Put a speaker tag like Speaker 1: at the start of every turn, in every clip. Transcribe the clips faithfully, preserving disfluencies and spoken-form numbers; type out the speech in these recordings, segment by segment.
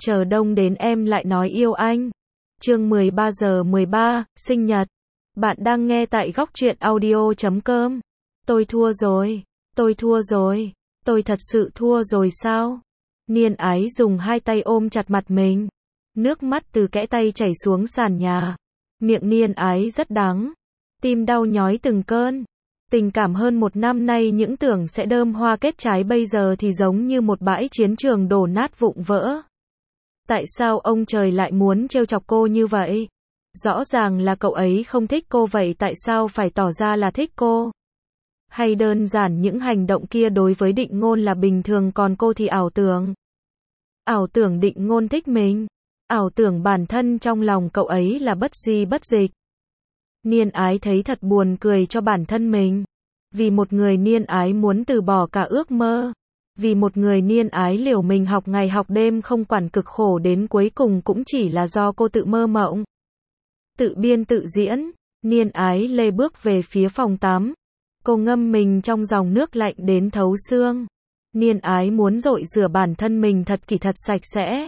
Speaker 1: chờ đông đến em lại nói yêu anh. Chương mười ba giờ mười ba, sinh nhật. Bạn đang nghe tại góc truyện audio chấm com. Tôi thua rồi, tôi thua rồi, tôi thật sự thua rồi sao? Niên Ái dùng hai tay ôm chặt mặt mình. Nước mắt từ kẽ tay chảy xuống sàn nhà. Miệng Niên Ái rất đắng. Tim đau nhói từng cơn. Tình cảm hơn một năm nay những tưởng sẽ đơm hoa kết trái bây giờ thì giống như một bãi chiến trường đổ nát vụn vỡ. Tại sao ông trời lại muốn trêu chọc cô như vậy? Rõ ràng là cậu ấy không thích cô vậy tại sao phải tỏ ra là thích cô? Hay đơn giản những hành động kia đối với Định Ngôn là bình thường còn cô thì ảo tưởng? Ảo tưởng Định Ngôn thích mình. Ảo tưởng bản thân trong lòng cậu ấy là bất di bất dịch. Niên Ái thấy thật buồn cười cho bản thân mình. Vì một người Niên Ái muốn từ bỏ cả ước mơ. Vì một người Niên Ái liều mình học ngày học đêm không quản cực khổ đến cuối cùng cũng chỉ là do cô tự mơ mộng. Tự biên tự diễn, Niên Ái lê bước về phía phòng tắm. Cô ngâm mình trong dòng nước lạnh đến thấu xương. Niên Ái muốn dội rửa bản thân mình thật kỹ thật sạch sẽ.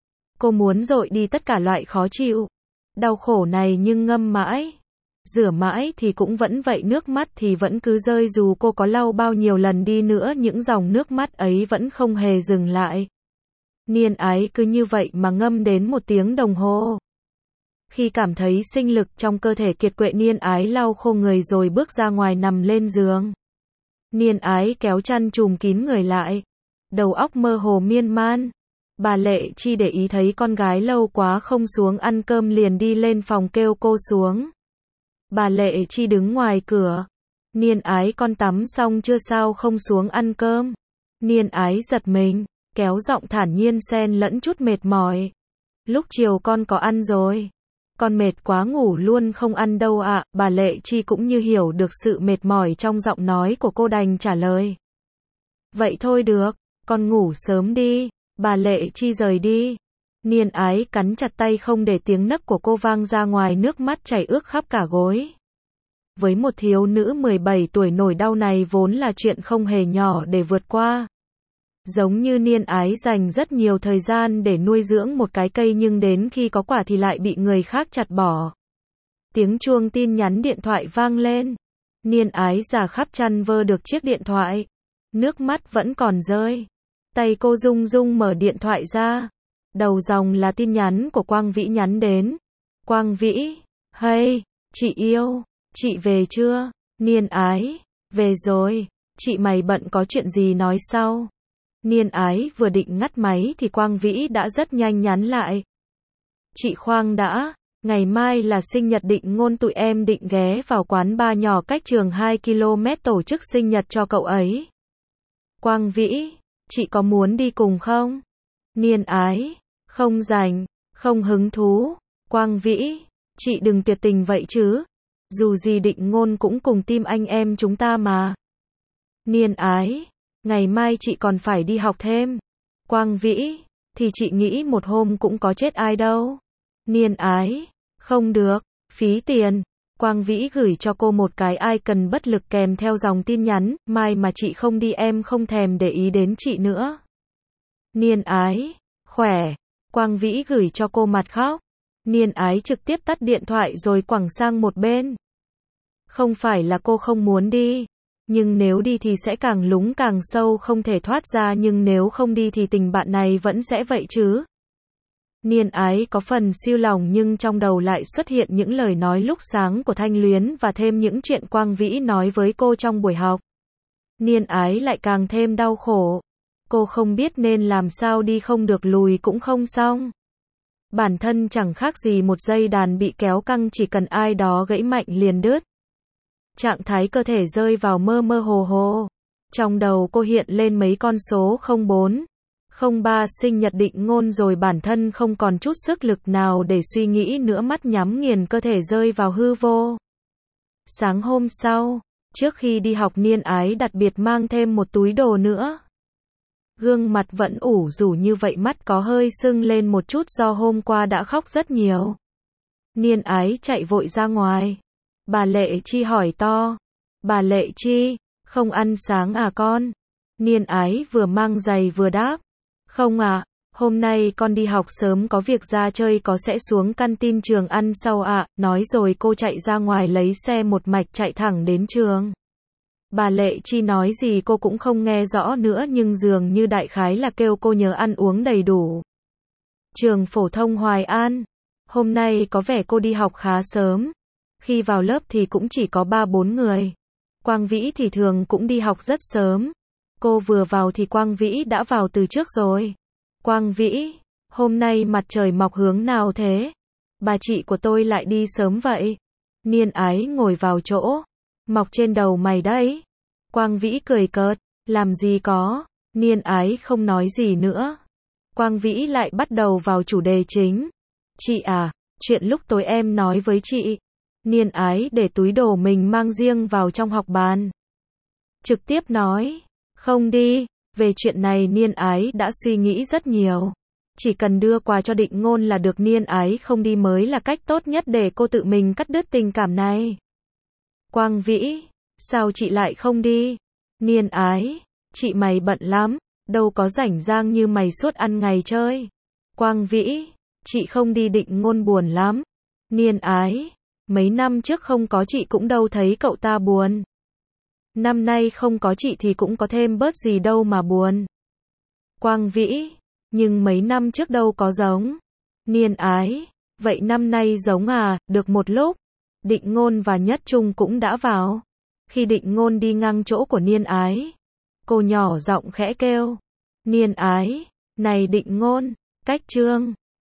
Speaker 1: Cô muốn dội đi tất cả loại khó chịu, đau khổ này nhưng ngâm mãi, rửa mãi thì cũng vẫn vậy, nước mắt thì vẫn cứ rơi dù cô có lau bao nhiêu lần đi nữa những dòng nước mắt ấy vẫn không hề dừng lại. Niên Ái cứ như vậy mà ngâm đến một tiếng đồng hồ. Khi cảm thấy sinh lực trong cơ thể kiệt quệ Niên Ái lau khô người rồi bước ra ngoài nằm lên giường. Niên Ái kéo chăn trùm kín người lại. Đầu óc mơ hồ miên man. Bà Lệ Chi để ý thấy con gái lâu quá không xuống ăn cơm liền đi lên phòng kêu cô xuống. Bà Lệ Chi đứng ngoài cửa. Niên Ái con tắm xong chưa sao không xuống ăn cơm? Niên Ái giật mình, kéo giọng thản nhiên xen lẫn chút mệt mỏi. Lúc chiều con có ăn rồi. Con mệt quá ngủ luôn không ăn đâu ạ. Bà Lệ Chi cũng như hiểu được sự mệt mỏi trong giọng nói của cô đành trả lời. Vậy thôi được, con ngủ sớm đi. Bà Lệ Chi rời đi. Niên Ái cắn chặt tay không để tiếng nấc của cô vang ra ngoài, nước mắt chảy ướt khắp cả gối. Với một thiếu nữ mười bảy tuổi nổi đau này vốn là chuyện không hề nhỏ để vượt qua. Giống như Niên Ái dành rất nhiều thời gian để nuôi dưỡng một cái cây nhưng đến khi có quả thì lại bị người khác chặt bỏ. Tiếng chuông tin nhắn điện thoại vang lên. Niên Ái già khắp chăn vơ được chiếc điện thoại. Nước mắt vẫn còn rơi. Tay cô rung rung mở điện thoại ra. Đầu dòng là tin nhắn của Quang Vĩ nhắn đến. Quang Vĩ, hey, chị yêu, chị về chưa? Niên Ái, về rồi, chị mày bận có chuyện gì nói sau. Niên Ái vừa định ngắt máy thì Quang Vĩ đã rất nhanh nhắn lại. Chị khoan đã, ngày mai là sinh nhật Định Ngôn, tụi em định ghé vào quán bar nhỏ cách trường hai ki lô mét tổ chức sinh nhật cho cậu ấy. Quang Vĩ, chị có muốn đi cùng không? Niên Ái, không rảnh, không hứng thú. Quang Vĩ, chị đừng tuyệt tình vậy chứ. Dù gì Định Ngôn cũng cùng team anh em chúng ta mà. Niên Ái, ngày mai chị còn phải đi học thêm. Quang Vĩ, thì chị nghĩ một hôm cũng có chết ai đâu. Niên Ái, không được, phí tiền. Quang Vĩ gửi cho cô một cái icon bất lực kèm theo dòng tin nhắn, mai mà chị không đi em không thèm để ý đến chị nữa. Niên Ái, khỏe. Quang Vĩ gửi cho cô mặt khóc. Niên Ái trực tiếp tắt điện thoại rồi quẳng sang một bên. Không phải là cô không muốn đi, nhưng nếu đi thì sẽ càng lún càng sâu không thể thoát ra, nhưng nếu không đi thì tình bạn này vẫn sẽ vậy chứ. Niên Ái có phần siêu lòng nhưng trong đầu lại xuất hiện những lời nói lúc sáng của Thanh Luyến và thêm những chuyện Quang Vĩ nói với cô trong buổi học. Niên Ái lại càng thêm đau khổ. Cô không biết nên làm sao, đi không được lùi cũng không xong. Bản thân chẳng khác gì một dây đàn bị kéo căng, chỉ cần ai đó gãy mạnh liền đứt. Trạng thái cơ thể rơi vào mơ mơ hồ hồ. Trong đầu cô hiện lên mấy con số không bốn, không ba sinh nhật Định Ngôn rồi bản thân không còn chút sức lực nào để suy nghĩ nữa, mắt nhắm nghiền cơ thể rơi vào hư vô. Sáng hôm sau, trước khi đi học Niên Ái đặc biệt mang thêm một túi đồ nữa. Gương mặt vẫn ủ rũ như vậy, mắt có hơi sưng lên một chút do hôm qua đã khóc rất nhiều. Niên Ái chạy vội ra ngoài. Bà Lệ Chi hỏi to. Bà Lệ Chi, không ăn sáng à con? Niên Ái vừa mang giày vừa đáp. Không à, Hôm nay con đi học sớm có việc ra chơi có sẽ xuống canteen trường ăn sau ạ, à, nói rồi cô chạy ra ngoài lấy xe một mạch chạy thẳng đến trường. Bà Lệ Chi nói gì cô cũng không nghe rõ nữa nhưng dường như đại khái là kêu cô nhớ ăn uống đầy đủ. Trường phổ thông Hoài An. Hôm nay có vẻ cô đi học khá sớm. Khi vào lớp thì cũng chỉ có ba bốn người. Quang Vĩ thì thường cũng đi học rất sớm. Cô vừa vào thì Quang Vĩ đã vào từ trước rồi. Quang Vĩ, hôm nay mặt trời mọc hướng nào thế? Bà chị của tôi lại đi sớm vậy. Niên Ái ngồi vào chỗ. Mọc trên đầu mày đấy. Quang Vĩ cười cợt, làm gì có. Niên Ái không nói gì nữa. Quang Vĩ lại bắt đầu vào chủ đề chính. Chị à, chuyện lúc tối em nói với chị. Niên Ái để túi đồ mình mang riêng vào trong học bàn. Trực tiếp nói, không đi, về chuyện này Niên Ái đã suy nghĩ rất nhiều. Chỉ cần đưa quà cho Định Ngôn là được, Niên Ái không đi mới là cách tốt nhất để cô tự mình cắt đứt tình cảm này. Quang Vĩ, sao chị lại không đi? Niên Ái, chị mày bận lắm, đâu có rảnh rang như mày suốt ăn ngày chơi. Quang Vĩ, chị không đi Định Ngôn buồn lắm. Niên Ái, mấy năm trước không có chị cũng đâu thấy cậu ta buồn. Năm nay không có chị thì cũng có thêm bớt gì đâu mà buồn. Quang Vĩ, nhưng mấy năm trước đâu có giống. Niên Ái, vậy năm nay giống à, được một lúc. Định Ngôn và Nhất Trung cũng đã vào. Khi Định Ngôn đi ngang chỗ của Niên Ái, cô nhỏ giọng khẽ kêu. Niên Ái, này Định Ngôn, cách Trương.